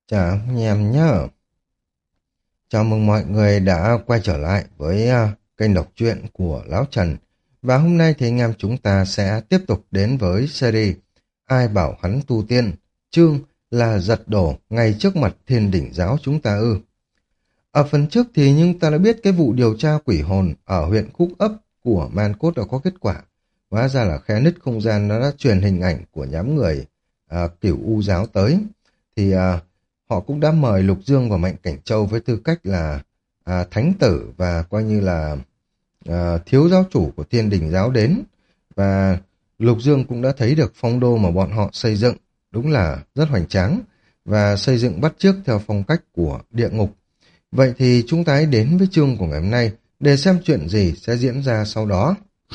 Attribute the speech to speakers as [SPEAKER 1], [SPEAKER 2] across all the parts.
[SPEAKER 1] Chào anh em nhé. Chào mừng mọi người đã quay trở lại với kênh đọc truyện của Lão Trần. Và hôm nay thì anh em chúng ta sẽ tiếp tục đến với series Ai bảo hắn tu tiên, chương là giật đổ ngay trước mặt thiên đỉnh giáo chúng ta ư. Ở phần trước thì nhưng ta đã biết cái vụ điều tra quỷ hồn ở huyện Khúc Ấp của Man Cốt đã có kết quả. Hóa ra là khe nứt không gian nó đã truyền hình ảnh của nhóm người Cửu U giáo tới. Thì họ cũng đã mời Lục Dương và Mạnh Cảnh Châu với tư cách là thánh tử và coi như là thiếu giáo chủ của thiên đình giáo đến. Và Lục Dương cũng đã thấy được phong đô mà bọn họ xây dựng, đúng là rất hoành tráng, và xây dựng bắt chước theo phong cách của địa ngục. Vậy thì chúng ta hãy đến với chương của ngày hôm nay để xem chuyện gì sẽ diễn ra sau đó.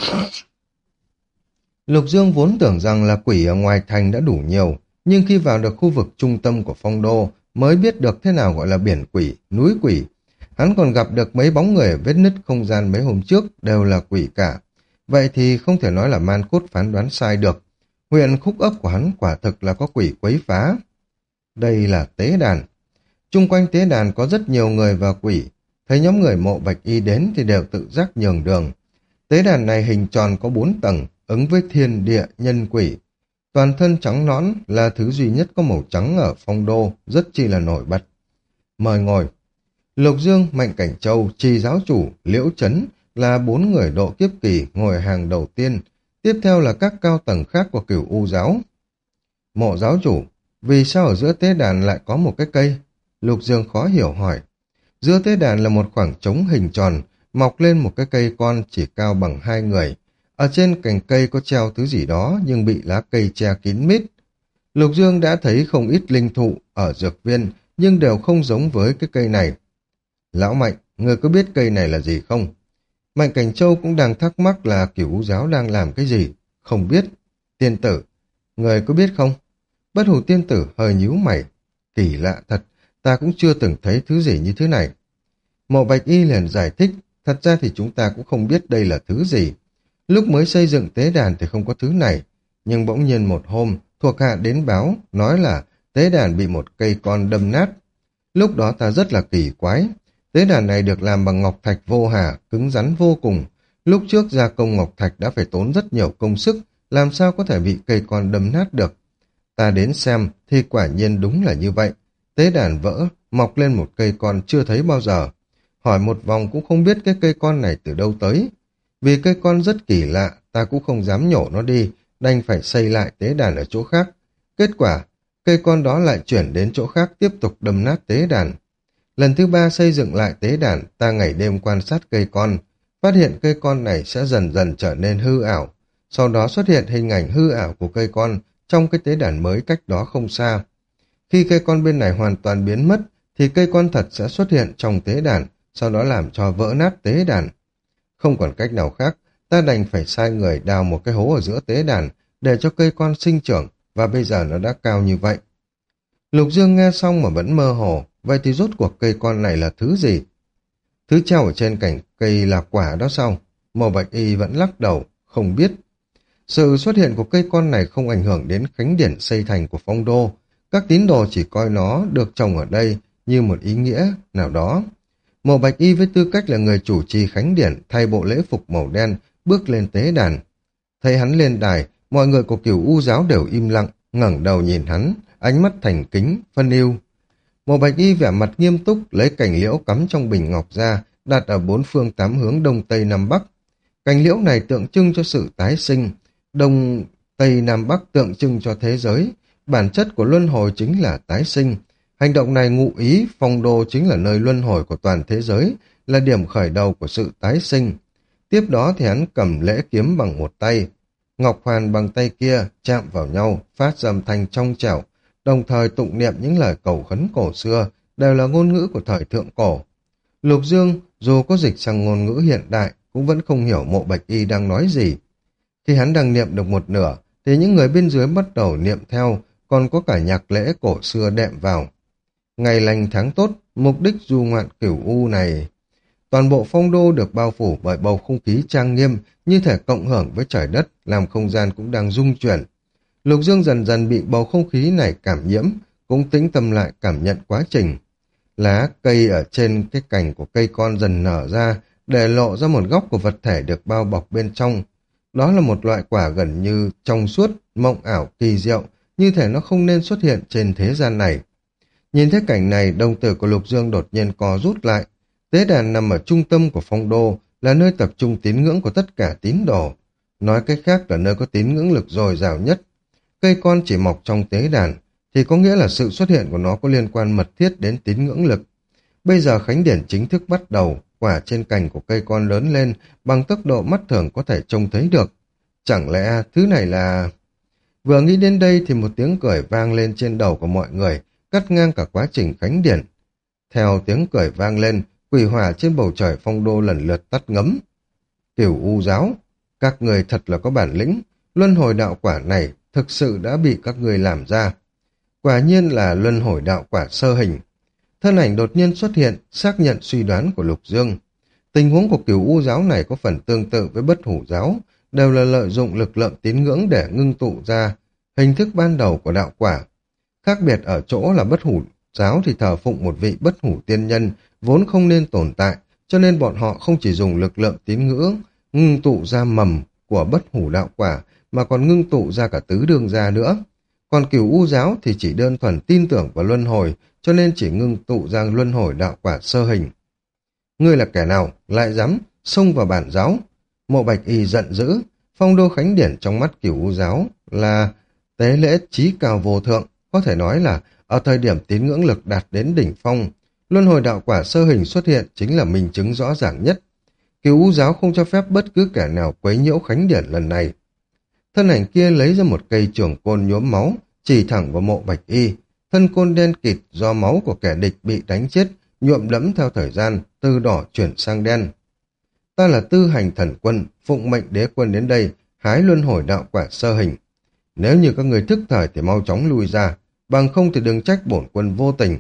[SPEAKER 1] Lục Dương vốn tưởng rằng là quỷ ở ngoài thành đã đủ nhiều, nhưng khi vào được khu vực trung tâm của phong đô mới biết được thế nào gọi là biển quỷ, núi quỷ. Hắn còn gặp được mấy bóng người ở vết nứt không gian mấy hôm trước đều là quỷ cả. Vậy thì không thể nói là Man Cốt phán đoán sai được. Huyện Khúc Ấp của hắn quả thực là có quỷ quấy phá. Đây là tế đàn. Chung quanh tế đàn có rất nhiều người và quỷ. Thấy nhóm người Mộ Bạch Y đến thì đều tự giác nhường đường. Tế đàn này hình tròn có 4 tầng, ứng với thiên địa nhân quỷ. Toàn thân trắng nõn là thứ duy nhất có màu trắng ở phong đô, rất chi là nổi bật. Mời ngồi. Lục Dương, Mạnh Cảnh Châu, Trì giáo chủ, Liễu Chấn là 4 người độ kiếp kỳ ngồi hàng đầu tiên. Tiếp theo là các cao tầng khác của Cửu U giáo. Mộ giáo chủ, vì sao ở giữa tế đàn lại có một cái cây? Lục Dương khó hiểu hỏi. Giữa tế đàn là một khoảng trống hình tròn, mọc lên một cái cây con chỉ cao bằng 2 người. Ở trên cành cây có treo thứ gì đó nhưng bị lá cây che kín mít. Lục Dương đã thấy không ít linh thụ ở dược viên nhưng đều không giống với cái cây này. Lão Mạnh, người có biết cây này là gì không? Mạnh Cảnh Châu cũng đang thắc mắc là Cửu giáo đang làm cái gì. Không biết. Tiên tử, người có biết không? Bất Hủ tiên tử hơi nhíu mày. Kỳ lạ thật, ta cũng chưa từng thấy thứ gì như thế này. Mộ Bạch Y liền giải thích, thật ra thì chúng ta cũng không biết đây là thứ gì. Lúc mới xây dựng tế đàn thì không có thứ này, nhưng bỗng nhiên một hôm, thuộc hạ đến báo, nói là tế đàn bị một cây con đâm nát. Lúc đó ta rất là kỳ quái. Tế đàn này được làm bằng ngọc thạch vô hà, cứng rắn vô cùng. Lúc trước gia công ngọc thạch đã phải tốn rất nhiều công sức, làm sao có thể bị cây con đâm nát được. Ta đến xem thì quả nhiên đúng là như vậy. Tế đàn vỡ, mọc lên một cây con chưa thấy bao giờ. Hỏi một vòng cũng không biết cái cây con này từ đâu tới. Vì cây con rất kỳ lạ, ta cũng không dám nhổ nó đi, đành phải xây lại tế đàn ở chỗ khác. Kết quả, cây con đó lại chuyển đến chỗ khác tiếp tục đâm nát tế đàn. Lần thứ 3 xây dựng lại tế đàn, ta ngày đêm quan sát cây con, phát hiện cây con này sẽ dần dần trở nên hư ảo. Sau đó xuất hiện hình ảnh hư ảo của cây con trong cái tế đàn mới cách đó không xa. Khi cây con bên này hoàn toàn biến mất, thì cây con thật sẽ xuất hiện trong tế đàn, sau đó làm cho vỡ nát tế đàn. Không còn cách nào khác, ta đành phải sai người đào một cái hố ở giữa tế đàn để cho cây con sinh trưởng, và bây giờ nó đã cao như vậy. Lục Dương nghe xong mà vẫn mơ hồ, vậy thì rốt cuộc cây con này là thứ gì? Thứ treo ở trên cành cây là quả đó sao? Mộ Bạch Y vẫn lắc đầu, không biết. Sự xuất hiện của cây con này không ảnh hưởng đến khánh điển xây thành của phong đô. Các tín đồ chỉ coi nó được trồng ở đây như một ý nghĩa nào đó. Mộ Bạch Y với tư cách là người chủ trì khánh điển thay bộ lễ phục màu đen bước lên tế đàn. Thấy hắn lên đài, mọi người của Cửu U giáo đều im lặng, ngẩng đầu nhìn hắn, ánh mắt thành kính, phân ưu. Mộ Bạch Y vẻ mặt nghiêm túc lấy cành liễu cắm trong bình ngọc ra, đặt ở 4 phương 8 hướng đông tây nam bắc. Cành liễu này tượng trưng cho sự tái sinh, đông tây nam bắc tượng trưng cho thế giới. Bản chất của luân hồi chính là tái sinh. Hành động này ngụ ý phong đô chính là nơi luân hồi của toàn thế giới, là điểm khởi đầu của sự tái sinh. Tiếp đó thì hắn cầm lễ kiếm bằng một tay, ngọc hoàn bằng tay kia chạm vào nhau, phát ra âm thanh trong trẻo, đồng thời tụng niệm những lời cầu khấn cổ xưa, đều là ngôn ngữ của thời thượng cổ. Lục Dương, dù có dịch sang ngôn ngữ hiện đại, cũng vẫn không hiểu Mộ Bạch Y đang nói gì. Khi hắn đang niệm được một nửa, thì những người bên dưới bắt đầu niệm theo, còn có cả nhạc lễ cổ xưa đệm vào. Ngày lành tháng tốt, mục đích du ngoạn Cửu U này. Toàn bộ phong đô được bao phủ bởi bầu không khí trang nghiêm, như thể cộng hưởng với trời đất, làm không gian cũng đang rung chuyển. Lục Dương dần dần bị bầu không khí này cảm nhiễm, cũng tĩnh tâm lại cảm nhận quá trình. Lá cây ở trên cái cành của cây con dần nở ra, để lộ ra một góc của vật thể được bao bọc bên trong. Đó là một loại quả gần như trong suốt, mộng ảo, kỳ diệu, như thể nó không nên xuất hiện trên thế gian này. Nhìn thấy cảnh này, đồng tử của Lục Dương đột nhiên co rút lại. Tế đàn nằm ở trung tâm của phong đô, là nơi tập trung tín ngưỡng của tất cả tín đồ. Nói cách khác là nơi có tín ngưỡng lực dồi dào nhất. Cây con chỉ mọc trong tế đàn, thì có nghĩa là sự xuất hiện của nó có liên quan mật thiết đến tín ngưỡng lực. Bây giờ khánh điển chính thức bắt đầu, quả trên cành của cây con lớn lên bằng tốc độ mắt thường có thể trông thấy được. Chẳng lẽ thứ này là... Vừa nghĩ đến đây thì một tiếng cười vang lên trên đầu của mọi người, cắt ngang cả quá trình khánh điển. Theo tiếng cười vang lên, quỷ hỏa trên bầu trời phong đô lần lượt tắt ngấm. Cửu U giáo, các người thật là có bản lĩnh, luân hồi đạo quả này thực sự đã bị các người làm ra. Quả nhiên là luân hồi đạo quả sơ hình. Thân ảnh đột nhiên xuất hiện, xác nhận suy đoán của Lục Dương. Tình huống của Cửu U giáo này có phần tương tự với Bất Hủ giáo, đều là lợi dụng lực lượng tín ngưỡng để ngưng tụ ra hình thức ban đầu của đạo quả. Khác biệt ở chỗ là Bất Hủ giáo thì thờ phụng một vị bất hủ tiên nhân vốn không nên tồn tại, cho nên bọn họ không chỉ dùng lực lượng tín ngưỡng ngưng tụ ra mầm của bất hủ đạo quả, mà còn ngưng tụ ra cả tứ đương gia nữa. Còn Cửu U giáo thì chỉ đơn thuần tin tưởng vào luân hồi, cho nên chỉ ngưng tụ ra luân hồi đạo quả sơ hình. Ngươi là kẻ nào, lại dám xông vào bản giáo? Mộ Bạch Y giận dữ, phong đô khánh điển trong mắt Cửu U giáo là tế lễ chí cao vô thượng, có thể nói là ở thời điểm tín ngưỡng lực đạt đến đỉnh phong, luân hồi đạo quả sơ hình xuất hiện chính là minh chứng rõ ràng nhất. Cửu U giáo không cho phép bất cứ kẻ nào quấy nhiễu khánh điển lần này. Thân ảnh kia lấy ra một cây trường côn nhuốm máu, chỉ thẳng vào Mộ Bạch Y. Thân côn đen kịt do máu của kẻ địch bị đánh chết, nhuộm đẫm theo thời gian, từ đỏ chuyển sang đen. Ta là Tư Hành Thần Quân, phụng mệnh đế quân đến đây, hái luân hồi đạo quả sơ hình. Nếu như các người thức thời thì mau chóng lui ra, bằng không thì đừng trách bổn quân vô tình.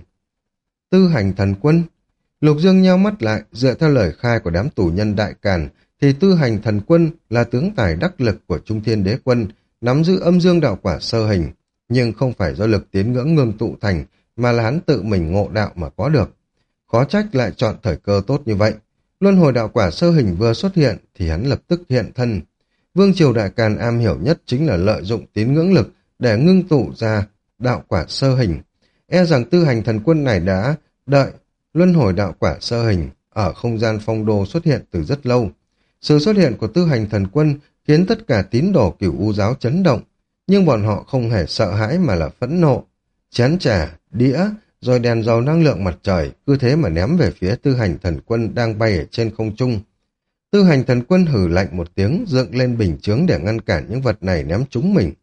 [SPEAKER 1] Tư Hành Thần Quân. Lục Dương nheo mắt lại, dựa theo lời khai của đám tù nhân Đại Càn, thì Tư Hành Thần Quân là tướng tài đắc lực của Trung Thiên Đế Quân, nắm giữ âm dương đạo quả sơ hình, nhưng không phải do lực tín ngưỡng ngưng tụ thành, mà là hắn tự mình ngộ đạo mà có được. Khó trách lại chọn thời cơ tốt như vậy. Luân hồi đạo quả sơ hình vừa xuất hiện thì hắn lập tức hiện thân. Vương triều Đại Càn am hiểu nhất chính là lợi dụng tín ngưỡng lực để ngưng tụ ra đạo quả sơ hình. E rằng Tư Hành Thần Quân này đã đợi luân hồi đạo quả sơ hình ở không gian phong đô xuất hiện từ rất lâu. Sự xuất hiện của Tư Hành Thần Quân khiến tất cả tín đồ Cửu U giáo chấn động, nhưng bọn họ không hề sợ hãi mà là phẫn nộ. Chén trà, đĩa, rồi đèn dầu năng lượng mặt trời cứ thế mà ném về phía Tư Hành Thần Quân đang bay ở trên không trung. Tư Hành Thần Quân hừ lạnh một tiếng, dựng lên bình chướng để ngăn cản những vật này ném trúng mình.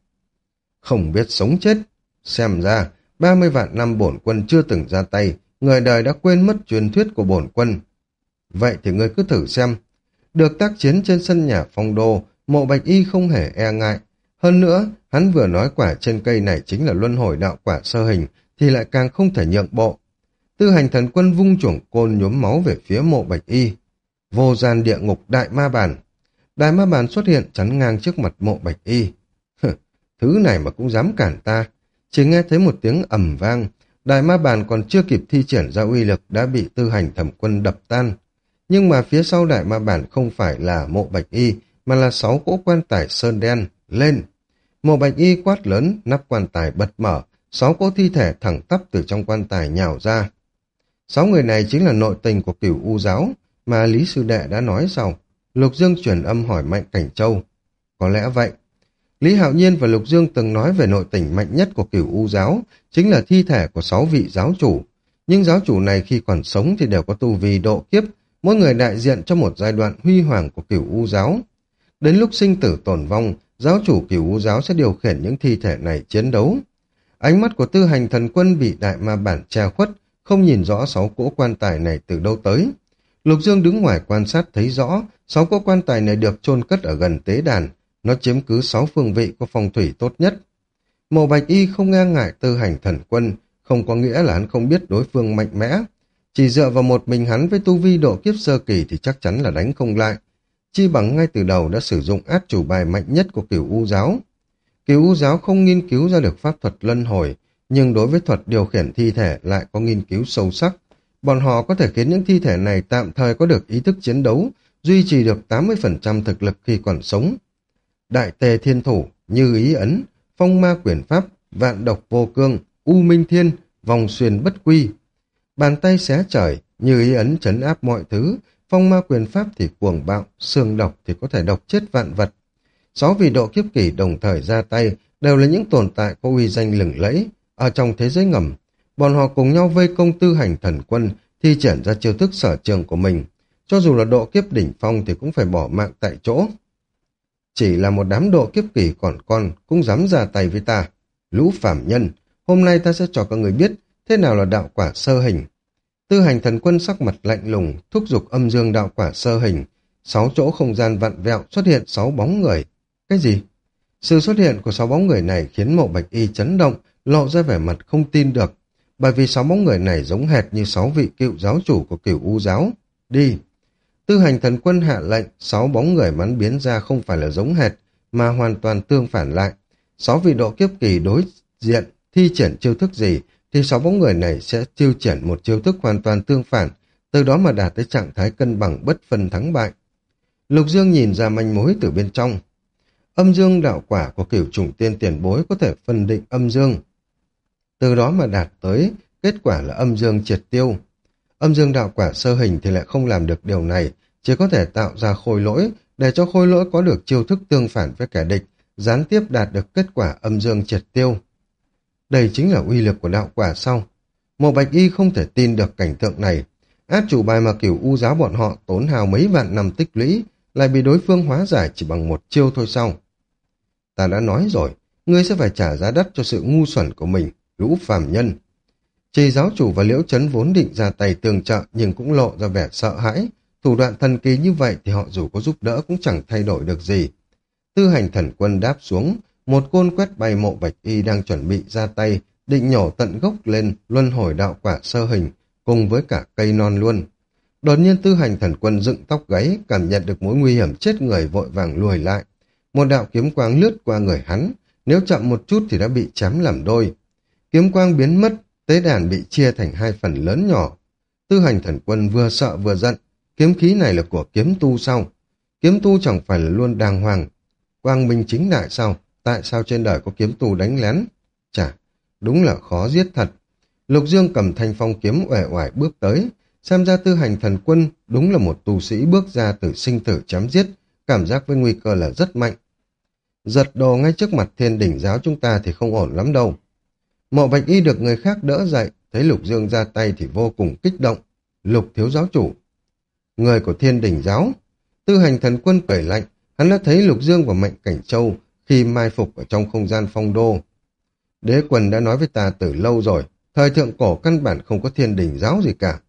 [SPEAKER 1] Không biết sống chết. Xem ra, 30 vạn năm bổn quân chưa từng ra tay, người đời đã quên mất truyền thuyết của bổn quân. Vậy thì ngươi cứ thử xem. Được tác chiến trên sân nhà phong đô, Mộ Bạch Y không hề e ngại. Hơn nữa, hắn vừa nói quả trên cây này chính là luân hồi đạo quả sơ hình, thì lại càng không thể nhượng bộ. Tư Hành Thần Quân vung chưởng côn nhuốm máu về phía Mộ Bạch Y. Vô gian địa ngục đại ma bàn. Đại ma bàn xuất hiện chắn ngang trước mặt Mộ Bạch Y. Thứ này mà cũng dám cản ta. Chỉ nghe thấy một tiếng ầm vang, đại ma bàn còn chưa kịp thi triển ra uy lực đã bị Tư Hành Thần Quân đập tan. Nhưng mà phía sau đại ma bản không phải là Mộ Bạch Y, mà là 6 cỗ quan tài sơn đen, lên. Mộ Bạch Y quát lớn, nắp quan tài bật mở, 6 cỗ thi thể thẳng tắp từ trong quan tài nhào ra. 6 người này chính là nội tình của Cửu U giáo, mà Lý Sư Đệ đã nói sau. Lục Dương truyền âm hỏi Mạnh Cảnh Châu. Có lẽ vậy. Lý Hạo Nhiên và Lục Dương từng nói về nội tình mạnh nhất của Cửu U giáo, chính là thi thể của 6 vị giáo chủ. Nhưng giáo chủ này khi còn sống thì đều có tu vi độ kiếp, mỗi người đại diện cho một giai đoạn huy hoàng của Cửu U giáo. Đến lúc sinh tử tồn vong, giáo chủ Cửu U giáo sẽ điều khiển những thi thể này chiến đấu. Ánh mắt của Tư Hành Thần Quân bị đại ma bản che khuất, không nhìn rõ 6 cỗ quan tài này từ đâu tới. Lục Dương đứng ngoài quan sát thấy rõ, 6 cỗ quan tài này được chôn cất ở gần tế đàn, nó chiếm cứ 6 phương vị có phong thủy tốt nhất. Mộ Bạch Y không ngang ngại Tư Hành Thần Quân, không có nghĩa là hắn không biết đối phương mạnh mẽ. Chỉ dựa vào một mình hắn với tu vi độ kiếp sơ kỳ thì chắc chắn là đánh không lại. Chi bằng ngay từ đầu đã sử dụng át chủ bài mạnh nhất của Cửu U giáo. Cửu U giáo không nghiên cứu ra được pháp thuật luân hồi, nhưng đối với thuật điều khiển thi thể lại có nghiên cứu sâu sắc. Bọn họ có thể khiến những thi thể này tạm thời có được ý thức chiến đấu, duy trì được 80% thực lực khi còn sống. Đại tề thiên thủ, như ý ấn, phong ma quyền pháp, vạn độc vô cương, u minh thiên, vòng xuyên bất quy. Bàn tay xé trời, như ý ấn trấn áp mọi thứ, phong ma quyền pháp thì cuồng bạo, xương độc thì có thể độc chết vạn vật. 6 vị độ kiếp kỳ đồng thời ra tay đều là những tồn tại có uy danh lừng lẫy ở trong thế giới ngầm. Bọn họ cùng nhau vây công Tư Hành Thần Quân, thi triển ra chiêu thức sở trường của mình. Cho dù là độ kiếp đỉnh phong thì cũng phải bỏ mạng tại chỗ. Chỉ là một đám độ kiếp kỳ còn con cũng dám ra tay với ta. Lũ phàm nhân, hôm nay ta sẽ cho các người biết thế nào là đạo quả sơ hình. Tư Hành Thần Quân sắc mặt lạnh lùng, thúc giục âm dương đạo quả sơ hình. 6 chỗ không gian vặn vẹo xuất hiện 6 bóng người. Cái gì? Sự xuất hiện của 6 bóng người này khiến Mộ Bạch Y chấn động, lộ ra vẻ mặt không tin được. Bởi vì 6 bóng người này giống hệt như 6 vị cựu giáo chủ của Cửu U giáo. Đi! Tư Hành Thần Quân hạ lệnh, 6 bóng người bắn biến ra không phải là giống hệt, mà hoàn toàn tương phản lại. 6 vị độ kiếp kỳ đối diện, thi triển chiêu thức gì, thì 6 bóng người này sẽ tiêu triển một chiêu thức hoàn toàn tương phản, từ đó mà đạt tới trạng thái cân bằng bất phân thắng bại. Lục Dương nhìn ra manh mối từ bên trong. Âm dương đạo quả của Cửu Chủng Tiên tiền bối có thể phân định âm dương, từ đó mà đạt tới kết quả là âm dương triệt tiêu. Âm dương đạo quả sơ hình thì lại không làm được điều này, chỉ có thể tạo ra khôi lỗi, để cho khôi lỗi có được chiêu thức tương phản với kẻ địch, gián tiếp đạt được kết quả âm dương triệt tiêu. Đây chính là uy lực của đạo quả sau. Mộ Bạch Y không thể tin được cảnh tượng này. Át chủ bài mà Cửu U giáo bọn họ tốn hào mấy vạn năm tích lũy, lại bị đối phương hóa giải chỉ bằng một chiêu thôi sao? Ta đã nói rồi, ngươi sẽ phải trả giá đắt cho sự ngu xuẩn của mình, lũ phàm nhân. Trì giáo chủ và Liễu Chấn vốn định ra tay tương trợ nhưng cũng lộ ra vẻ sợ hãi. Thủ đoạn thần kỳ như vậy thì họ dù có giúp đỡ cũng chẳng thay đổi được gì. Tư Hành Thần Quân đáp xuống, một côn quét bay Mộ Bạch Y đang chuẩn bị ra tay, định nhổ tận gốc lên luân hồi đạo quả sơ hình, cùng với cả cây non luôn. Đột nhiên Tư Hành Thần Quân dựng tóc gáy, cảm nhận được mối nguy hiểm chết người vội vàng lùi lại. Một đạo kiếm quang lướt qua người hắn, nếu chậm một chút thì đã bị chém làm đôi. Kiếm quang biến mất, tế đàn bị chia thành 2 phần lớn nhỏ. Tư Hành Thần Quân vừa sợ vừa giận, kiếm khí này là của kiếm tu sao? Kiếm tu chẳng phải là luôn đàng hoàng, quang minh chính đại sao? Tại sao trên đời có kiếm tu đánh lén? Chà, đúng là khó giết thật. Lục Dương cầm thanh phong kiếm uể oải bước tới, xem ra Tư Hành Thần Quân đúng là một tu sĩ bước ra từ sinh tử chém giết, cảm giác với nguy cơ là rất mạnh. Giật đồ ngay trước mặt Thiên Đỉnh giáo chúng ta thì không ổn lắm đâu. Mộ Bạch Y được người khác đỡ dậy, thấy Lục Dương ra tay thì vô cùng kích động. Lục thiếu giáo chủ, người của Thiên Đỉnh giáo. Tư Hành Thần Quân cười lạnh, hắn đã thấy Lục Dương và Mạnh Cảnh Châu khi mai phục ở trong không gian phong đô. Đế quân đã nói với ta từ lâu rồi, thời thượng cổ căn bản không có Thiên Đỉnh giáo gì cả.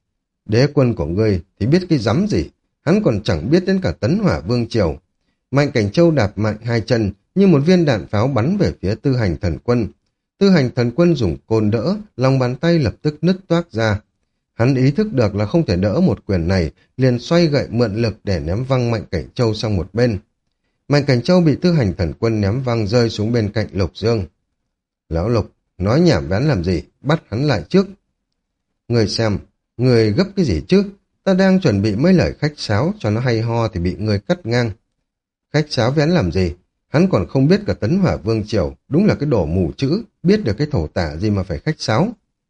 [SPEAKER 1] Đế quân của ngươi thì biết cái rắm gì, hắn còn chẳng biết đến cả Tấn Hỏa Vương Triều. Mạnh Cảnh Châu đạp mạnh 2 chân như một viên đạn pháo bắn về phía Tư Hành Thần Quân. Tư Hành Thần Quân dùng côn đỡ, lòng bàn tay lập tức nứt toác ra. Hắn ý thức được là không thể đỡ một quyền này, liền xoay gậy mượn lực để ném văng Mạnh Cảnh Châu sang một bên. Mạnh Cảnh Châu bị Tư Hành Thần Quân ném văng rơi xuống bên cạnh Lục Dương. Lão Lục, nói nhảm ván làm gì, bắt hắn lại trước. Người xem, người gấp cái gì chứ? Ta đang chuẩn bị mấy lời khách sáo cho nó hay ho thì bị người cắt ngang. Khách sáo vén làm gì? Hắn còn không biết cả Tấn Hỏa Vương Triều, đúng là cái đồ mù chữ, biết được cái thổ tả gì mà phải khách sáo.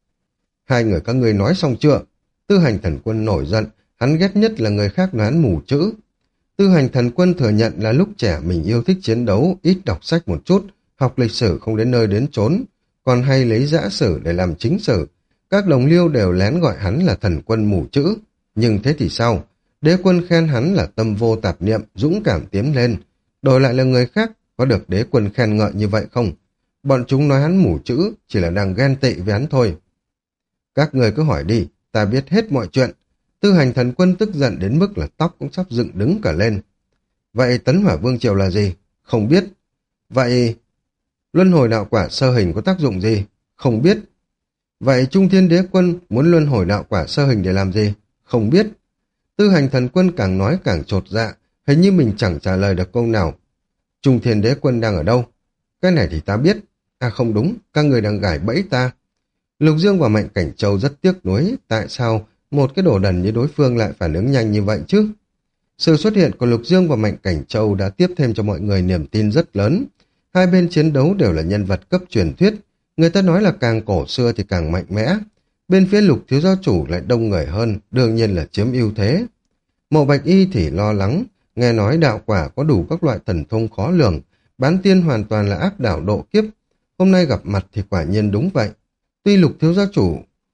[SPEAKER 1] Hai người các ngươi nói xong chưa? Tư Hành Thần Quân nổi giận, hắn ghét nhất là người khác nói hắn mù chữ. Tư Hành Thần Quân thừa nhận là lúc trẻ mình yêu thích chiến đấu, ít đọc sách một chút, học lịch sử không đến nơi đến chốn, còn hay lấy dã sử để làm chính sử. Các đồng liêu đều lén gọi hắn là thần quân mù chữ. Nhưng thế thì sao? Đế quân khen hắn là tâm vô tạp niệm, dũng cảm tiến lên. Đổi lại là người khác, có được đế quân khen ngợi như vậy không? Bọn chúng nói hắn mù chữ, chỉ là đang ghen tị với hắn thôi. Các người cứ hỏi đi, ta biết hết mọi chuyện. Tư Hành Thần Quân tức giận đến mức là tóc cũng sắp dựng đứng cả lên. Vậy Tấn Hỏa Vương Triều là gì? Không biết. Vậy luân hồi đạo quả sơ hình có tác dụng gì? Không biết. Vậy Trung Thiên Đế Quân muốn luân hồi đạo quả sơ hình để làm gì? Không biết. Tư Hành Thần Quân càng nói càng chột dạ, hình như mình chẳng trả lời được câu nào. Trung Thiên Đế Quân đang ở đâu? Cái này thì ta biết. À không đúng, các người đang gài bẫy ta. Lục Dương và Mạnh Cảnh Châu rất tiếc nuối, tại sao một cái đồ đần như đối phương lại phản ứng nhanh như vậy chứ? Sự xuất hiện của Lục Dương và Mạnh Cảnh Châu đã tiếp thêm cho mọi người niềm tin rất lớn. Hai bên chiến đấu đều là nhân vật cấp truyền thuyết, người ta nói là càng cổ xưa thì càng mạnh mẽ. Bên phía Lục thiếu gia chủ lại đông người hơn, đương nhiên là chiếm ưu thế. Mộ Bạch Y thì lo lắng, nghe nói đạo quả có đủ các loại thần thông khó lường, bán tiên hoàn toàn là áp đảo độ kiếp. Hôm nay gặp mặt thì quả nhiên đúng vậy. Tuy Lục thiếu gia chủ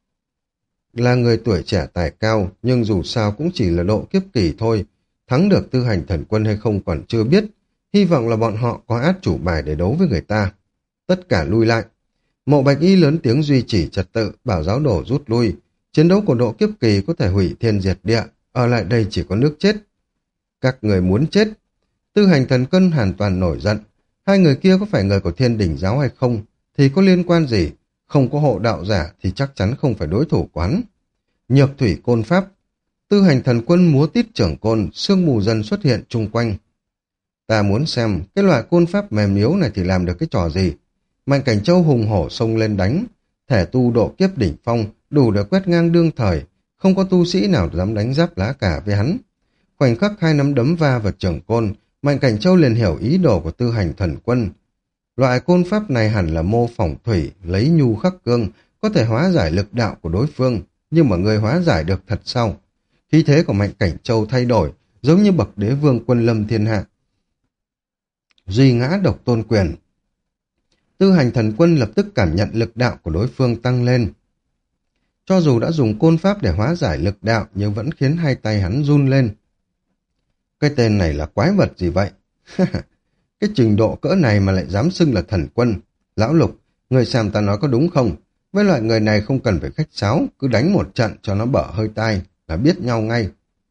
[SPEAKER 1] là người tuổi trẻ tài cao, nhưng dù sao cũng chỉ là độ kiếp kỳ thôi. Thắng được Tư Hành Thần Quân hay không còn chưa biết. Hy vọng là bọn họ có át chủ bài để đấu với người ta. Tất cả lui lại. Mộ Bạch Y lớn tiếng duy trì trật tự, bảo giáo đổ rút lui. Chiến đấu của độ kiếp kỳ có thể hủy thiên diệt địa, ở lại đây chỉ có nước chết. Các người muốn chết. Tư Hành Thần Quân hoàn toàn nổi giận. Hai người kia có phải người của Thiên Đình giáo hay không thì có liên quan gì? Không có hộ đạo giả thì chắc chắn không phải đối thủ quán. Nhược thủy côn pháp. Tư Hành Thần Quân múa tít trưởng côn, sương mù dần xuất hiện chung quanh. Ta muốn xem cái loại côn pháp mềm yếu này thì làm được cái trò gì. Mạnh Cảnh Châu hùng hổ xông lên đánh. Thể tu độ kiếp đỉnh phong, đủ để quét ngang đương thời. Không có tu sĩ nào dám đánh giáp lá cả với hắn. Khoảnh khắc hai nắm đấm va vào trưởng côn, Mạnh Cảnh Châu liền hiểu ý đồ của Tư Hành Thần Quân. Loại côn pháp này hẳn là mô phỏng thủy, lấy nhu khắc cương, có thể hóa giải lực đạo của đối phương, nhưng mà người hóa giải được thật sao? Khí thế của Mạnh Cảnh Châu thay đổi, giống như bậc đế vương quân lâm thiên hạ. Duy ngã độc tôn quyền. Tư Hành Thần Quân lập tức cảm nhận lực đạo của đối phương tăng lên. Cho dù đã dùng côn pháp để hóa giải lực đạo, nhưng vẫn khiến hai tay hắn run lên. Cái tên này là quái vật gì vậy? Cái trình độ cỡ này mà lại dám xưng là thần quân. Lão Lục, người xem ta nói có đúng không? Với loại người này không cần phải khách sáo, cứ đánh một trận cho nó bở hơi tai, là biết nhau ngay.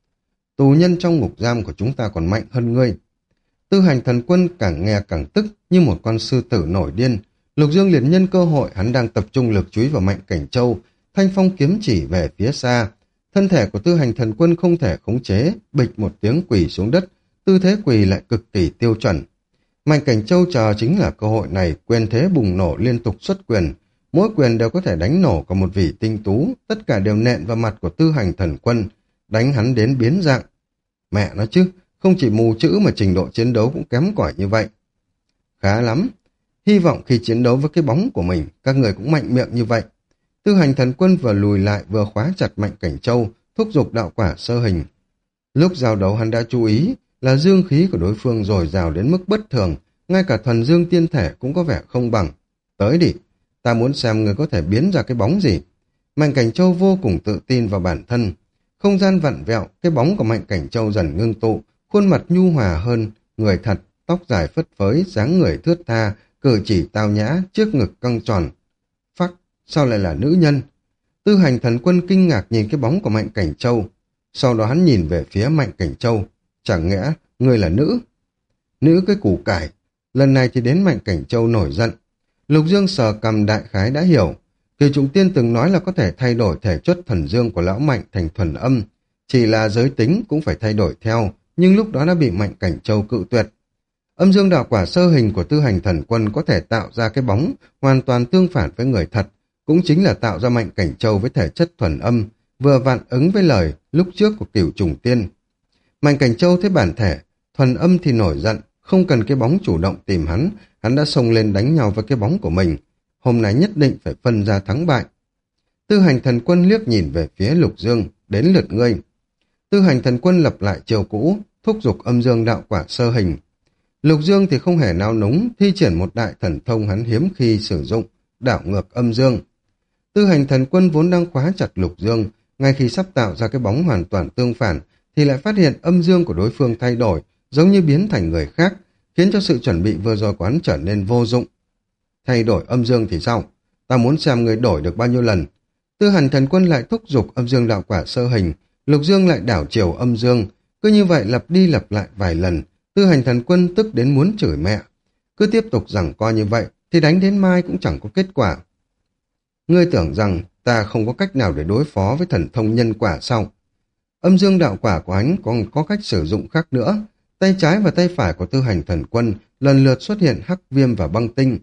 [SPEAKER 1] Tù nhân trong ngục giam của chúng ta còn mạnh hơn ngươi. Tư Hành Thần Quân càng nghe càng tức như một con sư tử nổi điên. Lục Dương liền nhân cơ hội hắn đang tập trung lực chú ý vào Mạnh Cảnh Châu, thanh phong kiếm chỉ về phía xa. Thân thể của Tư Hành Thần Quân không thể khống chế, bịch một tiếng quỳ xuống đất, tư thế quỳ lại cực kỳ tiêu chuẩn. Mạnh Cảnh Châu chờ chính là cơ hội này, quyền thế bùng nổ liên tục xuất quyền. Mỗi quyền đều có thể đánh nổ cả một vị tinh tú, tất cả đều nện vào mặt của Tư Hành Thần Quân, đánh hắn đến biến dạng. Mẹ nó chứ, không chỉ mù chữ mà trình độ chiến đấu cũng kém cỏi như vậy. Khá lắm, hy vọng khi chiến đấu với cái bóng của mình, các người cũng mạnh miệng như vậy. Tư Hành Thần Quân vừa lùi lại vừa khóa chặt Mạnh Cảnh Châu, thúc giục đạo quả sơ hình. Lúc giao đấu hắn đã chú ý là dương khí của đối phương dồi dào đến mức bất thường, ngay cả thuần dương tiên thể cũng có vẻ không bằng. Tới đi, ta muốn xem người có thể biến ra cái bóng gì. Mạnh Cảnh Châu vô cùng tự tin vào bản thân. Không gian vặn vẹo, cái bóng của Mạnh Cảnh Châu dần ngưng tụ, khuôn mặt nhu hòa hơn, người thật, tóc dài phất phới, dáng người thướt tha, cử chỉ tao nhã, trước ngực căng tròn. Phắc, sao lại là nữ nhân? Tư Hành Thần Quân kinh ngạc nhìn cái bóng của Mạnh Cảnh Châu. Sau đó hắn nhìn về phía Mạnh Cảnh Châu. Chẳng nhẽ, người là nữ? Nữ cái củ cải. Lần này thì đến Mạnh Cảnh Châu nổi giận. Lục Dương sờ cầm đại khái đã hiểu. Kỳ Trùng Tiên từng nói là có thể thay đổi thể chất thuần dương của lão Mạnh thành thuần âm. Chỉ là giới tính cũng phải thay đổi theo, nhưng lúc đó đã bị Mạnh Cảnh Châu cự tuyệt. Âm dương đạo quả sơ hình của Tư Hành Thần Quân có thể tạo ra cái bóng hoàn toàn tương phản với người thật, cũng chính là tạo ra Mạnh Cảnh Châu với thể chất thuần âm, vừa vặn ứng với lời lúc trước của Cửu Trùng Tiên. Mạnh Cảnh Châu thấy bản thể thuần âm thì nổi giận, không cần cái bóng chủ động tìm hắn, hắn đã xông lên đánh nhau với cái bóng của mình. Hôm nay nhất định phải phân ra thắng bại. Tư Hành Thần Quân liếc nhìn về phía Lục Dương, đến lượt ngươi. Tư Hành Thần Quân lập lại chiều cũ, thúc giục âm dương đạo quả sơ hình. Lục Dương thì không hề nao núng, thi triển một đại thần thông hắn hiếm khi sử dụng, đảo ngược âm dương. Tư Hành Thần Quân vốn đang khóa chặt Lục Dương, ngay khi sắp tạo ra cái bóng hoàn toàn tương phản, thì lại phát hiện âm dương của đối phương thay đổi, giống như biến thành người khác, khiến cho sự chuẩn bị vừa rồi của hắn trở nên vô dụng. Thay đổi âm dương thì sao? Ta muốn xem người đổi được bao nhiêu lần. Tư Hành Thần Quân lại thúc giục âm dương đạo quả sơ hình, Lục Dương lại đảo chiều âm dương, cứ như vậy lặp đi lặp lại vài lần. Tư Hành Thần Quân tức đến muốn chửi mẹ. Cứ tiếp tục giằng co như vậy thì đánh đến mai cũng chẳng có kết quả. Ngươi tưởng rằng ta không có cách nào để đối phó với thần thông nhân quả sao? Âm dương đạo quả của hắn còn có cách sử dụng khác nữa. Tay trái và tay phải của Tư Hành Thần Quân lần lượt xuất hiện hắc viêm và băng tinh.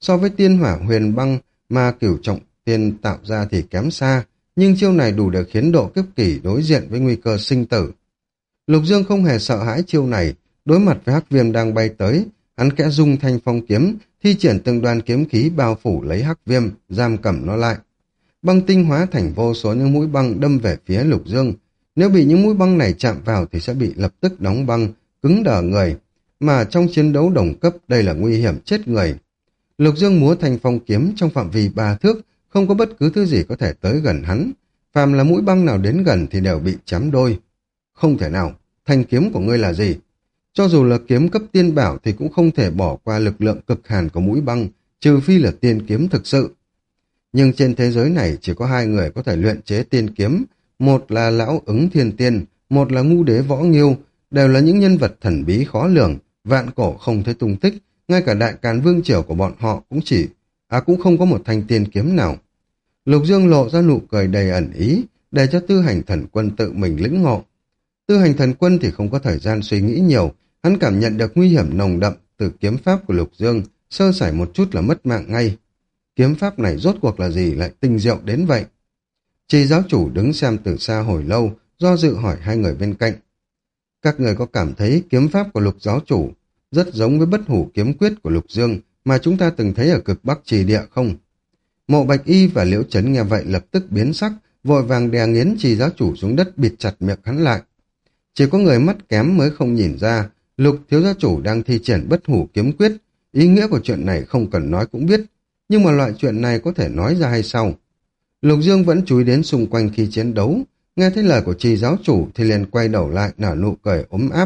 [SPEAKER 1] So với tiên hỏa huyền băng mà Cửu Trọng Tiên tạo ra thì kém xa, nhưng chiêu này đủ để khiến độ kiếp kỳ đối diện với nguy cơ sinh tử. Lục Dương không hề sợ hãi chiêu này, đối mặt với Hắc Viêm đang bay tới, hắn kẽ dung thanh phong kiếm, thi triển từng đoàn kiếm khí bao phủ lấy Hắc Viêm, giam cầm nó lại. Băng tinh hóa thành vô số những mũi băng đâm về phía Lục Dương. Nếu bị những mũi băng này chạm vào thì sẽ bị lập tức đóng băng, cứng đờ người. Mà trong chiến đấu đồng cấp đây là nguy hiểm chết người. Lục Dương múa thanh phong kiếm trong phạm vi 3 thước, không có bất cứ thứ gì có thể tới gần hắn. Phàm là mũi băng nào đến gần thì đều bị chém đôi. Không thể nào, thanh kiếm của ngươi là gì? Cho dù là kiếm cấp tiên bảo thì cũng không thể bỏ qua lực lượng cực hàn của mũi băng, trừ phi là tiên kiếm thực sự. Nhưng trên thế giới này chỉ có 2 người có thể luyện chế tiên kiếm, một là lão Ứng Thiên Tiên, một là Ngũ Đế Võ Nghiêu, đều là những nhân vật thần bí khó lường, vạn cổ không thấy tung tích, ngay cả đại càn vương triều của bọn họ cũng không có một thanh tiên kiếm nào. Lục Dương lộ ra nụ cười đầy ẩn ý, để cho Tư Hành Thần Quân tự mình lĩnh ngộ. Tư Hành Thần Quân thì không có thời gian suy nghĩ nhiều, hắn cảm nhận được nguy hiểm nồng đậm từ kiếm pháp của Lục Dương, sơ sẩy một chút là mất mạng ngay. Kiếm pháp này rốt cuộc là gì lại tinh diệu đến vậy? Trì giáo chủ đứng xem từ xa hồi lâu, do dự hỏi 2 người bên cạnh. Các người có cảm thấy kiếm pháp của Lục giáo chủ rất giống với bất hủ kiếm quyết của Lục Dương mà chúng ta từng thấy ở cực Bắc Trì địa không? Mộ Bạch Y và Liễu Chấn nghe vậy lập tức biến sắc, vội vàng đè nghiến Trì giáo chủ xuống đất, bịt chặt miệng hắn lại. Chỉ có người mắt kém mới không nhìn ra, Lục thiếu gia chủ đang thi triển bất hủ kiếm quyết, ý nghĩa của chuyện này không cần nói cũng biết, nhưng mà loại chuyện này có thể nói ra hay sao? Lục Dương vẫn chú ý đến xung quanh khi chiến đấu, nghe thấy lời của Trì giáo chủ thì liền quay đầu lại nở nụ cười ấm áp.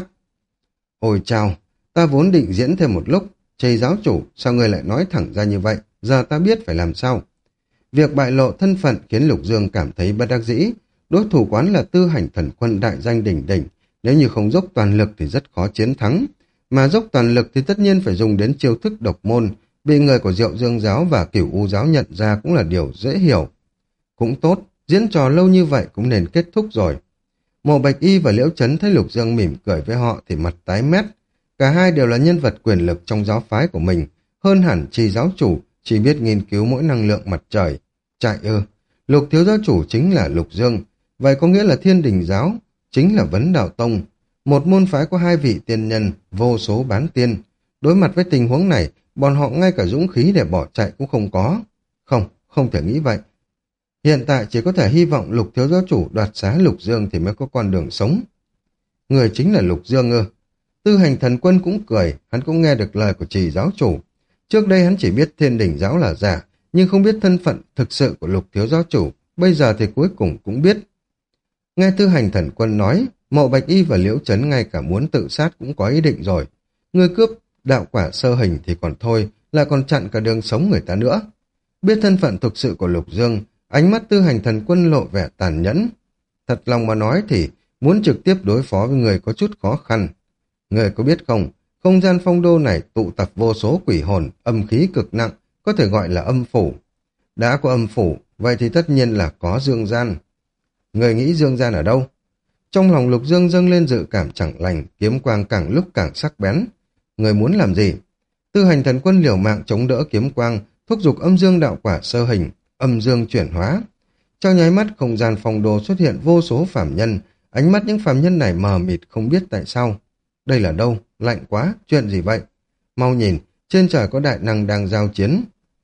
[SPEAKER 1] Ôi chao, ta vốn định diễn thêm một lúc, Trì giáo chủ, sao ngươi lại nói thẳng ra như vậy, giờ ta biết phải làm sao? Việc bại lộ thân phận khiến Lục Dương cảm thấy bất đắc dĩ, đối thủ quán là Tư Hành Thần Quân đại danh đỉnh đỉnh, nếu như không dốc toàn lực thì rất khó chiến thắng, mà dốc toàn lực thì tất nhiên phải dùng đến chiêu thức độc môn, bị người của Diệu Dương giáo và Cửu U giáo nhận ra cũng là điều dễ hiểu. Cũng tốt, diễn trò lâu như vậy cũng nên kết thúc rồi. Mộ Bạch Y và Liễu Chấn thấy Lục Dương mỉm cười với họ thì mặt tái mét. Cả hai đều là nhân vật quyền lực trong giáo phái của mình, hơn hẳn Trì giáo chủ chỉ biết nghiên cứu mỗi năng lượng mặt trời. Chạy ư, Lục thiếu giáo chủ chính là Lục Dương, vậy có nghĩa là Thiên Đình giáo chính là Vấn Đạo Tông, một môn phái có 2 vị tiên nhân, vô số bán tiên. Đối mặt với tình huống này, bọn họ ngay cả dũng khí để bỏ chạy cũng không có. Không, không thể nghĩ vậy. Hiện tại chỉ có thể hy vọng Lục thiếu giáo chủ đoạt xá Lục Dương thì mới có con đường sống. Người chính là Lục Dương ư? Tư Hành Thần Quân cũng cười, hắn cũng nghe được lời của Trì giáo chủ. Trước đây hắn chỉ biết Thiên Đình giáo là giả, nhưng không biết thân phận thực sự của Lục thiếu giáo chủ, bây giờ thì cuối cùng cũng biết. Nghe Tư Hành Thần Quân nói, Mộ Bạch Y và Liễu Chấn ngay cả muốn tự sát cũng có ý định rồi. Người cướp đạo quả sơ hình thì còn thôi, lại còn chặn cả đường sống người ta nữa. Biết thân phận thực sự của Lục Dương, ánh mắt Tư Hành Thần Quân lộ vẻ tàn nhẫn. Thật lòng mà nói thì muốn trực tiếp đối phó với người có chút khó khăn. Người có biết không, không gian phong đô này tụ tập vô số quỷ hồn, âm khí cực nặng, có thể gọi là âm phủ. Đã có âm phủ, vậy thì tất nhiên là có dương gian. Người nghĩ dương gian ở đâu? Trong lòng Lục Dương dâng lên dự cảm chẳng lành, kiếm quang càng lúc càng sắc bén. Người muốn làm gì? Tư Hành Thần Quân liều mạng chống đỡ kiếm quang, thúc giục âm dương đạo quả sơ hình, âm dương chuyển hóa. Trong nháy mắt không gian phong đô xuất hiện vô số phàm nhân, ánh mắt những phàm nhân này mờ mịt không biết tại sao. Đây là đâu? Lạnh quá, chuyện gì vậy? Mau nhìn, trên trời có đại năng đang giao chiến.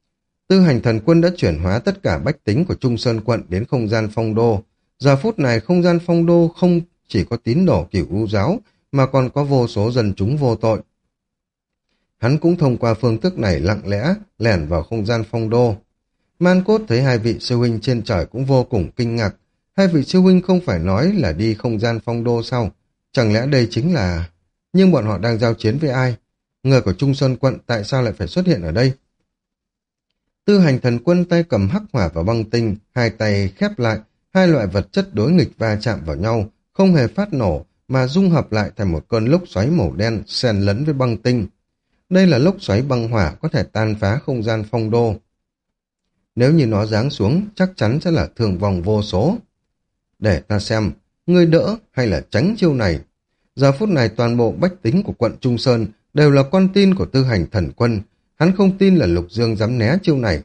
[SPEAKER 1] Tư Hành Thần Quân đã chuyển hóa tất cả bách tính của Trung Sơn quận đến không gian phong đô. Giờ phút này không gian phong đô không chỉ có tín đồ Cửu U giáo, mà còn có vô số dân chúng vô tội. Hắn cũng thông qua phương thức này lặng lẽ lẻn vào không gian phong đô. Man Cốt thấy 2 vị sư huynh trên trời cũng vô cùng kinh ngạc. 2 vị sư huynh không phải nói là đi không gian phong đô sao? Chẳng lẽ đây chính là... Nhưng bọn họ đang giao chiến với ai? Người của Trung Sơn quận tại sao lại phải xuất hiện ở đây? Tư Hành Thần Quân tay cầm hắc hỏa và băng tinh, 2 tay khép lại, 2 loại vật chất đối nghịch va chạm vào nhau, không hề phát nổ, mà dung hợp lại thành một cơn lốc xoáy màu đen xen lẫn với băng tinh. Đây là lốc xoáy băng hỏa có thể tan phá không gian phong đô. Nếu như nó giáng xuống, chắc chắn sẽ là thương vong vô số. Để ta xem, ngươi đỡ hay là tránh chiêu này. Giờ phút này toàn bộ bách tính của quận Trung Sơn đều là con tin của Tư Hành Thần Quân. Hắn không tin là Lục Dương dám né chiêu này.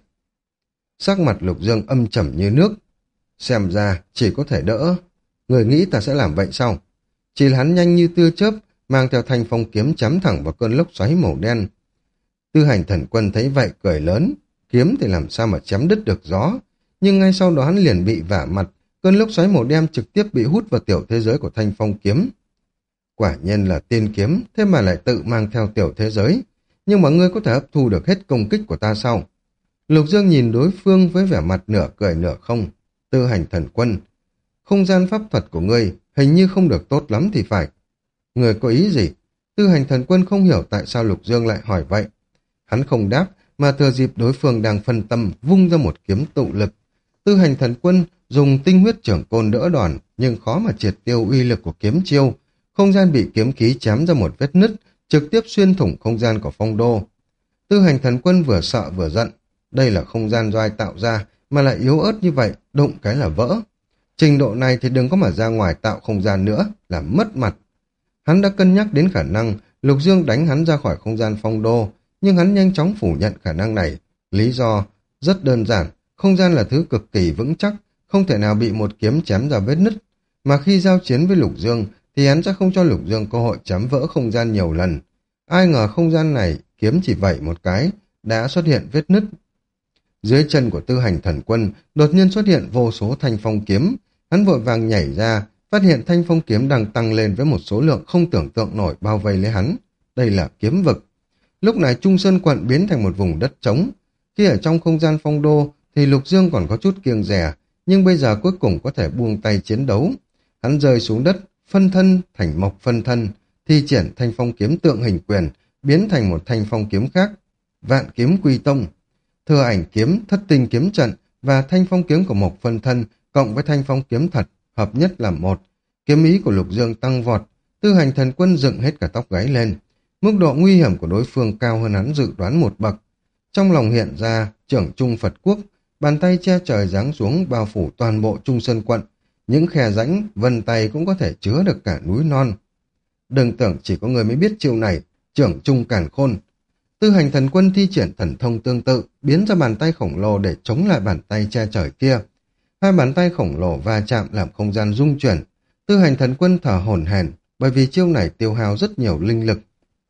[SPEAKER 1] Sắc mặt Lục Dương âm trầm như nước. Xem ra chỉ có thể đỡ. Người nghĩ ta sẽ làm vậy sao? Chỉ là hắn nhanh như tia chớp, mang theo thanh phong kiếm chém thẳng vào cơn lốc xoáy màu đen. Tư Hành Thần Quân thấy vậy cười lớn, kiếm thì làm sao mà chém đứt được gió, nhưng ngay sau đó hắn liền bị vả mặt, cơn lốc xoáy màu đen trực tiếp bị hút vào tiểu thế giới của thanh phong kiếm. Quả nhiên là tiên kiếm, thế mà lại tự mang theo tiểu thế giới, nhưng mà ngươi có thể hấp thu được hết công kích của ta sao? Lục Dương nhìn đối phương với vẻ mặt nửa cười nửa không. Tư Hành Thần Quân, không gian pháp thuật của ngươi hình như không được tốt lắm thì phải. Người có ý gì? Tư Hành Thần Quân không hiểu tại sao Lục Dương lại hỏi vậy. Hắn không đáp, mà thừa dịp đối phương đang phân tâm vung ra một kiếm tụ lực. Tư Hành Thần Quân dùng tinh huyết trưởng côn đỡ đòn, nhưng khó mà triệt tiêu uy lực của kiếm chiêu. Không gian bị kiếm khí chém ra một vết nứt, trực tiếp xuyên thủng không gian của Phong Đô. Tư Hành Thần Quân vừa sợ vừa giận. Đây là không gian do ai tạo ra, mà lại yếu ớt như vậy, đụng cái là vỡ. Trình độ này thì đừng có mà ra ngoài tạo không gian nữa, là mất mặt. Hắn đã cân nhắc đến khả năng Lục Dương đánh hắn ra khỏi không gian Phong Đô, nhưng hắn nhanh chóng phủ nhận khả năng này. Lý do rất đơn giản, không gian là thứ cực kỳ vững chắc, không thể nào bị một kiếm chém ra vết nứt. Mà khi giao chiến với Lục Dương, thì hắn sẽ không cho Lục Dương cơ hội chém vỡ không gian nhiều lần. Ai ngờ không gian này, kiếm chỉ vẩy một cái, đã xuất hiện vết nứt. Dưới chân của Tư Hành Thần Quân, đột nhiên xuất hiện vô số thanh phong kiếm. Hắn vội vàng nhảy ra, phát hiện thanh phong kiếm đang tăng lên với một số lượng không tưởng tượng nổi bao vây lấy hắn. Đây là kiếm vực. Lúc này Trung Sơn quận biến thành một vùng đất trống. Khi ở trong không gian Phong Đô thì Lục Dương còn có chút kiêng dè, nhưng bây giờ cuối cùng có thể buông tay chiến đấu. Hắn rơi xuống đất, phân thân thành mộc phân thân, thi triển thanh phong kiếm tượng hình quyền, biến thành một thanh phong kiếm khác. Vạn kiếm quy tông, thừa ảnh kiếm, thất tinh kiếm trận và thanh phong kiếm của mộc phân thân cộng với thanh phong kiếm thật hợp nhất làm một. Kiếm ý của Lục Dương tăng vọt, Tư Hành Thần Quân dựng hết cả tóc gáy lên. Mức độ nguy hiểm của đối phương cao hơn hắn dự đoán một bậc. Trong lòng hiện ra trưởng trung Phật quốc, bàn tay che trời giáng xuống bao phủ toàn bộ Trung Sơn quận. Những khe rãnh, vân tay cũng có thể chứa được cả núi non. Đừng tưởng chỉ có người mới biết chiêu này, trưởng trung càn khôn. Tư Hành Thần Quân thi triển thần thông tương tự, biến ra bàn tay khổng lồ để chống lại bàn tay che trời kia. Hai bàn tay khổng lồ va chạm làm không gian rung chuyển. Tư Hành Thần Quân thở hổn hển, bởi vì chiêu này tiêu hao rất nhiều linh lực.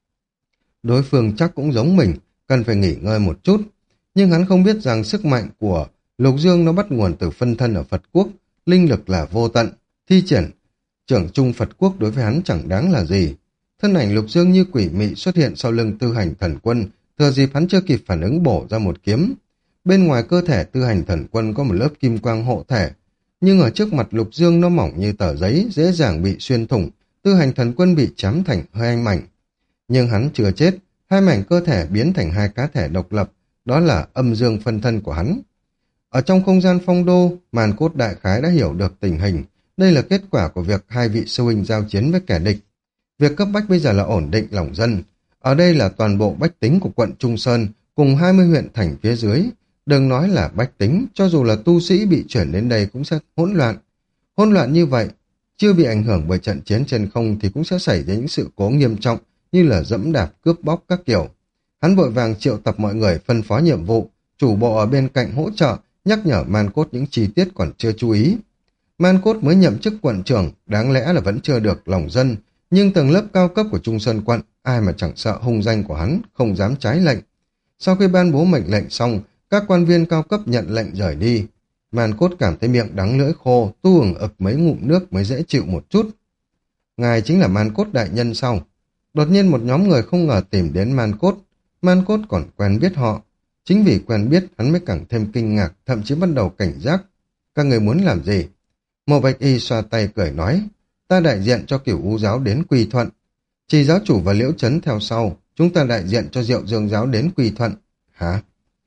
[SPEAKER 1] Đối phương chắc cũng giống mình, cần phải nghỉ ngơi một chút. Nhưng hắn không biết rằng sức mạnh của Lục Dương nó bắt nguồn từ phân thân ở Phật quốc, linh lực là vô tận, thi triển trưởng trung Phật quốc đối với hắn chẳng đáng là gì. Thân ảnh Lục Dương như quỷ mị xuất hiện sau lưng Tư Hành Thần Quân, thừa dịp hắn chưa kịp phản ứng bổ ra một kiếm. Bên ngoài cơ thể Tư Hành Thần Quân có một lớp kim quang hộ thể, nhưng ở trước mặt Lục Dương nó mỏng như tờ giấy, dễ dàng bị xuyên thủng. Tư Hành Thần Quân bị chém thành hai mảnh. Nhưng hắn chưa chết, hai mảnh cơ thể biến thành hai cá thể độc lập, đó là âm dương phân thân của hắn. Ở trong không gian Phong Đô, Màn Cốt đại khái đã hiểu được tình hình. Đây là kết quả của việc hai vị sư huynh giao chiến với kẻ địch. Việc cấp bách bây giờ là ổn định lòng dân. Ở đây là toàn bộ bách tính của quận Trung Sơn cùng 20 huyện thành phía dưới. Đừng nói là bách tính, cho dù là tu sĩ bị chuyển đến đây cũng sẽ hỗn loạn. Hỗn loạn như vậy, chưa bị ảnh hưởng bởi trận chiến trên không thì cũng sẽ xảy ra những sự cố nghiêm trọng như là dẫm đạp cướp bóc các kiểu. Hắn vội vàng triệu tập mọi người phân phó nhiệm vụ, chủ bộ ở bên cạnh hỗ trợ, nhắc nhở Man Cốt những chi tiết còn chưa chú ý. Man Cốt mới nhậm chức quận trưởng, đáng lẽ là vẫn chưa được lòng dân, nhưng tầng lớp cao cấp của Trung Sơn quận, ai mà chẳng sợ hung danh của hắn, không dám trái lệnh. Sau khi ban bố mệnh lệnh xong, các quan viên cao cấp nhận lệnh rời đi. Man Cốt cảm thấy miệng đắng lưỡi khô, tu ực mấy ngụm nước mới dễ chịu một chút. Ngài chính là Man Cốt đại nhân sau. Đột nhiên một nhóm người không ngờ tìm đến Man Cốt. Man Cốt còn quen biết họ. Chính vì quen biết hắn mới càng thêm kinh ngạc, thậm chí bắt đầu cảnh giác. Các người muốn làm gì? Mộ Bạch Y xoa tay cười nói, ta đại diện cho Cửu U giáo đến Quy Thuận. Trì giáo chủ và Liễu Chấn theo sau, chúng ta đại diện cho Diệu Dương giáo đến Quy Thuận. Hả?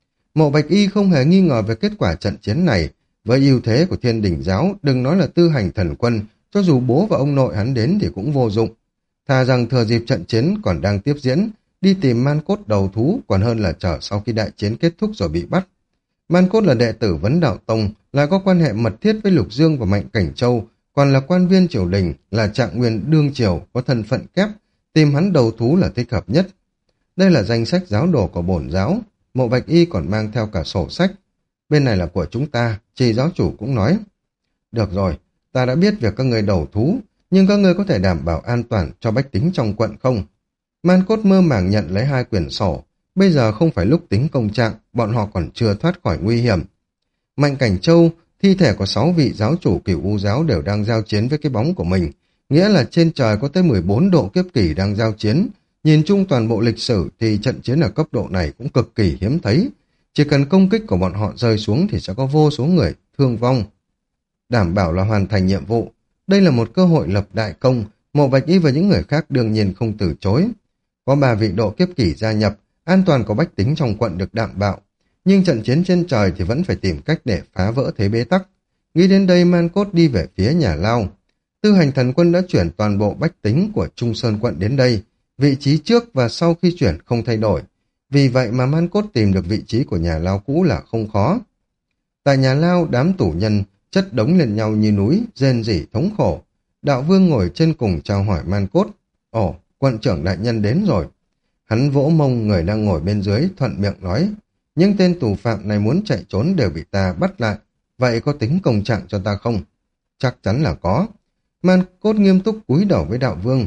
[SPEAKER 1] Mộ Bạch Y không hề nghi ngờ về kết quả trận chiến này. Với ưu thế của Thiên Đình giáo, đừng nói là Tư Hành Thần Quân, cho dù bố và ông nội hắn đến thì cũng vô dụng. Thà rằng thừa dịp trận chiến còn đang tiếp diễn, đi tìm Man Cốt đầu thú còn hơn là chờ sau khi đại chiến kết thúc rồi bị bắt. Man Cốt là đệ tử Vấn Đạo Tông, lại có quan hệ mật thiết với Lục Dương và Mạnh Cảnh Châu, còn là quan viên triều đình, là trạng nguyên đương triều, có thân phận kép, tìm hắn đầu thú là thích hợp nhất. Đây là danh sách giáo đồ của bổn giáo. Mộ Bạch Y còn mang theo cả sổ sách. Bên này là của chúng ta, Trì giáo chủ cũng nói. Được rồi, ta đã biết việc các người đầu thú, nhưng các ngươi có thể đảm bảo an toàn cho bách tính trong quận không? Man Cốt mơ màng nhận lấy 2 quyển sổ. Bây giờ không phải lúc tính công trạng, bọn họ còn chưa thoát khỏi nguy hiểm. Mạnh Cảnh Châu, thi thể của 6 vị giáo chủ Cửu U giáo đều đang giao chiến với cái bóng của mình. Nghĩa là trên trời có tới 14 độ kiếp kỷ đang giao chiến. Nhìn chung toàn bộ lịch sử thì trận chiến ở cấp độ này cũng cực kỳ hiếm thấy. Chỉ cần công kích của bọn họ rơi xuống thì sẽ có vô số người thương vong. Đảm bảo là hoàn thành nhiệm vụ. Đây là một cơ hội lập đại công, Mộ Bạch Y và những người khác đương nhiên không từ chối. Có 3 vị độ kiếp kỷ gia nhập, an toàn của bách tính trong quận được đảm bảo. Nhưng trận chiến trên trời thì vẫn phải tìm cách để phá vỡ thế bế tắc. Nghĩ đến đây Man Cốt đi về phía nhà lao. Tư Hành Thần Quân đã chuyển toàn bộ bách tính của Trung Sơn quận đến đây. Vị trí trước và sau khi chuyển không thay đổi. Vì vậy mà Man Cốt tìm được vị trí của nhà lao cũ là không khó. Tại nhà lao, đám tù nhân chất đống lên nhau như núi, rên rỉ thống khổ. Đạo Vương ngồi trên cùng chào hỏi Man Cốt. Ồ, quận trưởng đại nhân đến rồi. Hắn vỗ mông người đang ngồi bên dưới, thuận miệng nói. Những tên tù phạm này muốn chạy trốn đều bị ta bắt lại. Vậy có tính công trạng cho ta không? Chắc chắn là có. Man Cốt nghiêm túc cúi đầu với Đạo Vương.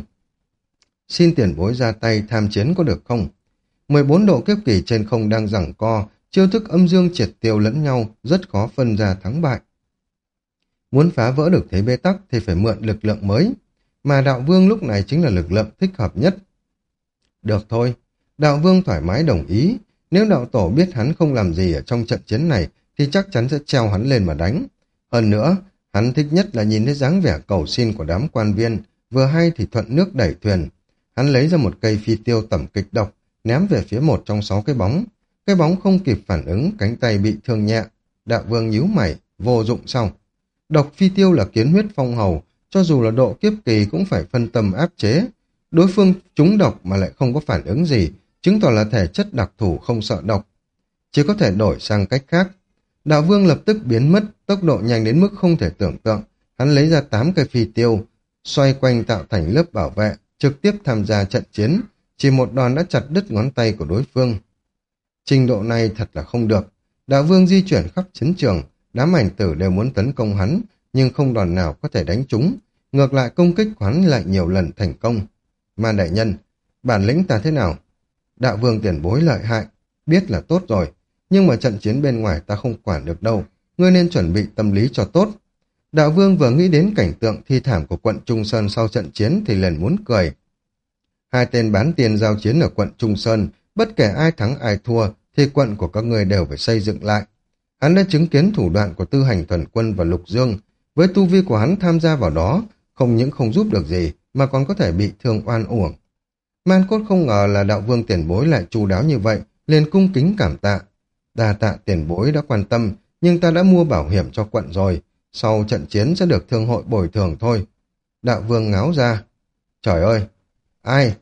[SPEAKER 1] Xin tiền bối ra tay tham chiến có được không? 14 độ kiếp kỷ trên không đang giằng co, chiêu thức âm dương triệt tiêu lẫn nhau, rất khó phân ra thắng bại. Muốn phá vỡ được thế bế tắc thì phải mượn lực lượng mới, mà Đạo Vương lúc này chính là lực lượng thích hợp nhất. Được thôi, Đạo Vương thoải mái đồng ý, nếu đạo tổ biết hắn không làm gì ở trong trận chiến này thì chắc chắn sẽ treo hắn lên mà đánh. Hơn nữa, hắn thích nhất là nhìn thấy dáng vẻ cầu xin của đám quan viên, vừa hay thì thuận nước đẩy thuyền. Hắn lấy ra một cây phi tiêu tẩm kịch độc, ném về phía một trong 6 cái bóng. Cái bóng không kịp phản ứng, cánh tay bị thương nhẹ. Đạo Vương nhíu mày, vô dụng xong. Độc phi tiêu là kiến huyết phong hầu, cho dù là độ kiếp kỳ cũng phải phân tâm áp chế. Đối phương trúng độc mà lại không có phản ứng gì, chứng tỏ là thể chất đặc thù không sợ độc. Chỉ có thể đổi sang cách khác. Đạo Vương lập tức biến mất, tốc độ nhanh đến mức không thể tưởng tượng. Hắn lấy ra 8 cây phi tiêu, xoay quanh tạo thành lớp bảo vệ, trực tiếp tham gia trận chiến. Chỉ một đòn đã chặt đứt ngón tay của đối phương. Trình độ này thật là không được. Đạo Vương di chuyển khắp chiến trường, đám ảnh tử đều muốn tấn công hắn, nhưng không đòn nào có thể đánh trúng. Ngược lại công kích của hắn lại nhiều lần thành công. Man đại nhân, bản lĩnh ta thế nào? Đạo Vương tiền bối lợi hại, biết là tốt rồi, nhưng mà trận chiến bên ngoài ta không quản được đâu, ngươi nên chuẩn bị tâm lý cho tốt. Đạo Vương vừa nghĩ đến cảnh tượng thi thảm của quận Trung Sơn sau trận chiến thì liền muốn cười. 2 tên bán tiền giao chiến ở quận Trung Sơn, bất kể ai thắng ai thua thì quận của các người đều phải xây dựng lại. Hắn đã chứng kiến thủ đoạn của Tư Hành Thần Quân và Lục Dương, với tu vi của hắn tham gia vào đó, không những không giúp được gì mà còn có thể bị thương oan uổng. Man Cốt không ngờ là Đạo Vương tiền bối lại chu đáo như vậy, liền cung kính cảm tạ. Đa tạ tiền bối đã quan tâm, nhưng ta đã mua bảo hiểm cho quận rồi, sau trận chiến sẽ được thương hội bồi thường thôi. Đạo Vương ngáo ra. Trời ơi, ai?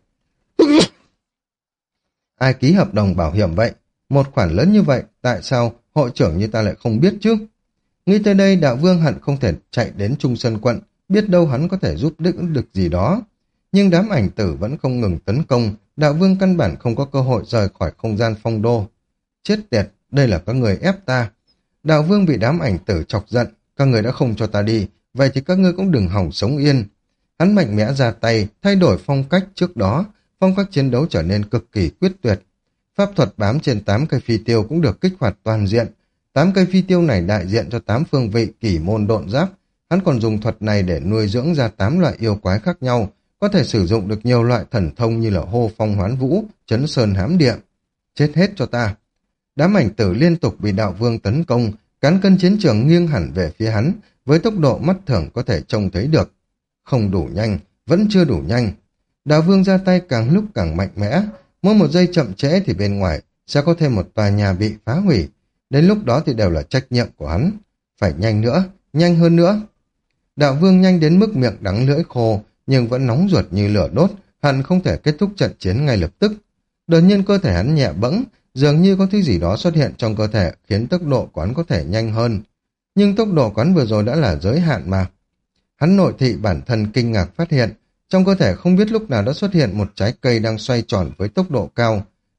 [SPEAKER 1] Ai ký hợp đồng bảo hiểm vậy? Một khoản lớn như vậy, tại sao hội trưởng như ta lại không biết chứ? Nghĩ tới đây, Đạo Vương hận không thể chạy đến Trung Sơn quận, biết đâu hắn có thể giúp được gì đó. Nhưng đám ảnh tử vẫn không ngừng tấn công, Đạo Vương căn bản không có cơ hội rời khỏi không gian phong đô. Chết tiệt, đây là các người ép ta. Đạo Vương bị đám ảnh tử chọc giận, các người đã không cho ta đi, vậy thì các ngươi cũng đừng hòng sống yên. Hắn mạnh mẽ ra tay, thay đổi phong cách trước đó, phong cách chiến đấu trở nên cực kỳ quyết tuyệt. Pháp thuật bám trên 8 cây phi tiêu cũng được kích hoạt toàn diện. 8 cây phi tiêu này đại diện cho 8 phương vị kỷ môn độn giáp. Hắn còn dùng thuật này để nuôi dưỡng ra 8 loại yêu quái khác nhau, có thể sử dụng được nhiều loại thần thông như là hô phong hoán vũ, chấn sơn hám địa. Chết hết cho ta. Đám ảnh tử liên tục bị Đạo Vương tấn công, cán cân chiến trường nghiêng hẳn về phía hắn, với tốc độ mắt thường có thể trông thấy được. Không đủ nhanh, vẫn chưa đủ nhanh. Đạo Vương ra tay càng lúc càng mạnh mẽ, mỗi một giây chậm trễ thì bên ngoài sẽ có thêm một tòa nhà bị phá hủy. Đến lúc đó thì đều là trách nhiệm của hắn. Phải nhanh nữa, nhanh hơn nữa. Đạo Vương nhanh đến mức miệng đắng lưỡi khô, nhưng vẫn nóng ruột như lửa đốt, hận không thể kết thúc trận chiến ngay lập tức. Đột nhiên cơ thể hắn nhẹ bẫng, dường như có thứ gì đó xuất hiện trong cơ thể khiến tốc độ của hắn có thể nhanh hơn. Nhưng tốc độ của hắn vừa rồi đã là giới hạn mà. Hắn nội thị bản thân kinh ngạc phát hiện, trong cơ thể không biết lúc nào đã xuất hiện một trái cây đang xoay tròn với tốc độ cao.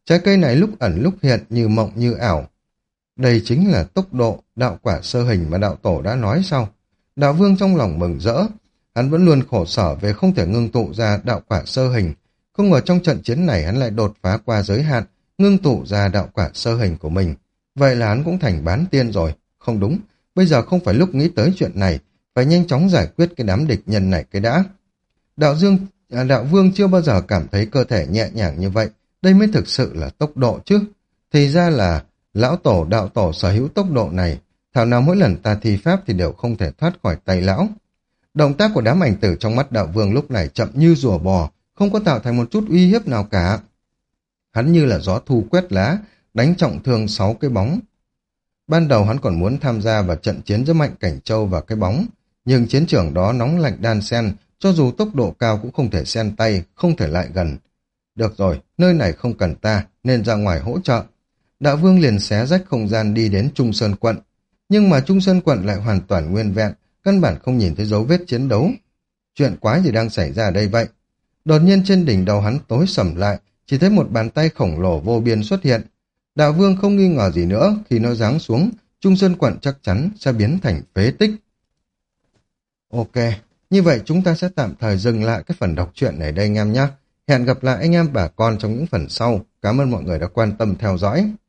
[SPEAKER 1] Trái cây này lúc ẩn lúc hiện như mộng như ảo. Đây chính là tốc độ đạo quả sơ hình mà đạo tổ đã nói sau. Đạo vương trong lòng mừng rỡ, hắn vẫn luôn khổ sở về không thể ngưng tụ ra đạo quả sơ hình. Không ngờ trong trận chiến này hắn lại đột phá qua giới hạn, ngưng tụ ra đạo quả sơ hình của mình. Vậy là hắn cũng thành bán tiên rồi. Không đúng, bây giờ không phải lúc nghĩ tới chuyện này, phải nhanh chóng giải quyết cái đám địch nhân này cái đã. Đạo vương chưa bao giờ cảm thấy cơ thể nhẹ nhàng như vậy, đây mới thực sự là tốc độ chứ. Thì ra là lão tổ đạo tổ sở hữu tốc độ này, thảo nào mỗi lần ta thi pháp thì đều không thể thoát khỏi tay lão. Động tác của đám ảnh tử trong mắt đạo vương lúc này chậm như rùa bò, không có tạo thành một chút uy hiếp nào cả. Hắn như là gió thu quét lá, đánh trọng thương 6 cái bóng. Ban đầu hắn còn muốn tham gia vào trận chiến giữa Mạnh Cảnh Châu và cái bóng, nhưng chiến trường đó nóng lạnh đan xen, cho dù tốc độ cao cũng không thể xen tay, không thể lại gần. Được rồi, nơi này không cần ta, nên ra ngoài hỗ trợ. Đạo vương liền xé rách không gian đi đến Trung Sơn quận, nhưng mà Trung Sơn quận lại hoàn toàn nguyên vẹn, căn bản không nhìn thấy dấu vết chiến đấu. Chuyện quái gì đang xảy ra đây vậy? Đột nhiên trên đỉnh đầu hắn tối sầm lại, chỉ thấy một bàn tay khổng lồ vô biên xuất hiện. Đạo vương không nghi ngờ gì nữa, khi nó giáng xuống, Trung Sơn quận chắc chắn sẽ biến thành phế tích. Ok, như vậy chúng ta sẽ tạm thời dừng lại cái phần đọc truyện này đây anh em nhé. Hẹn gặp lại anh em bà con trong những phần sau. Cảm ơn mọi người đã quan tâm theo dõi.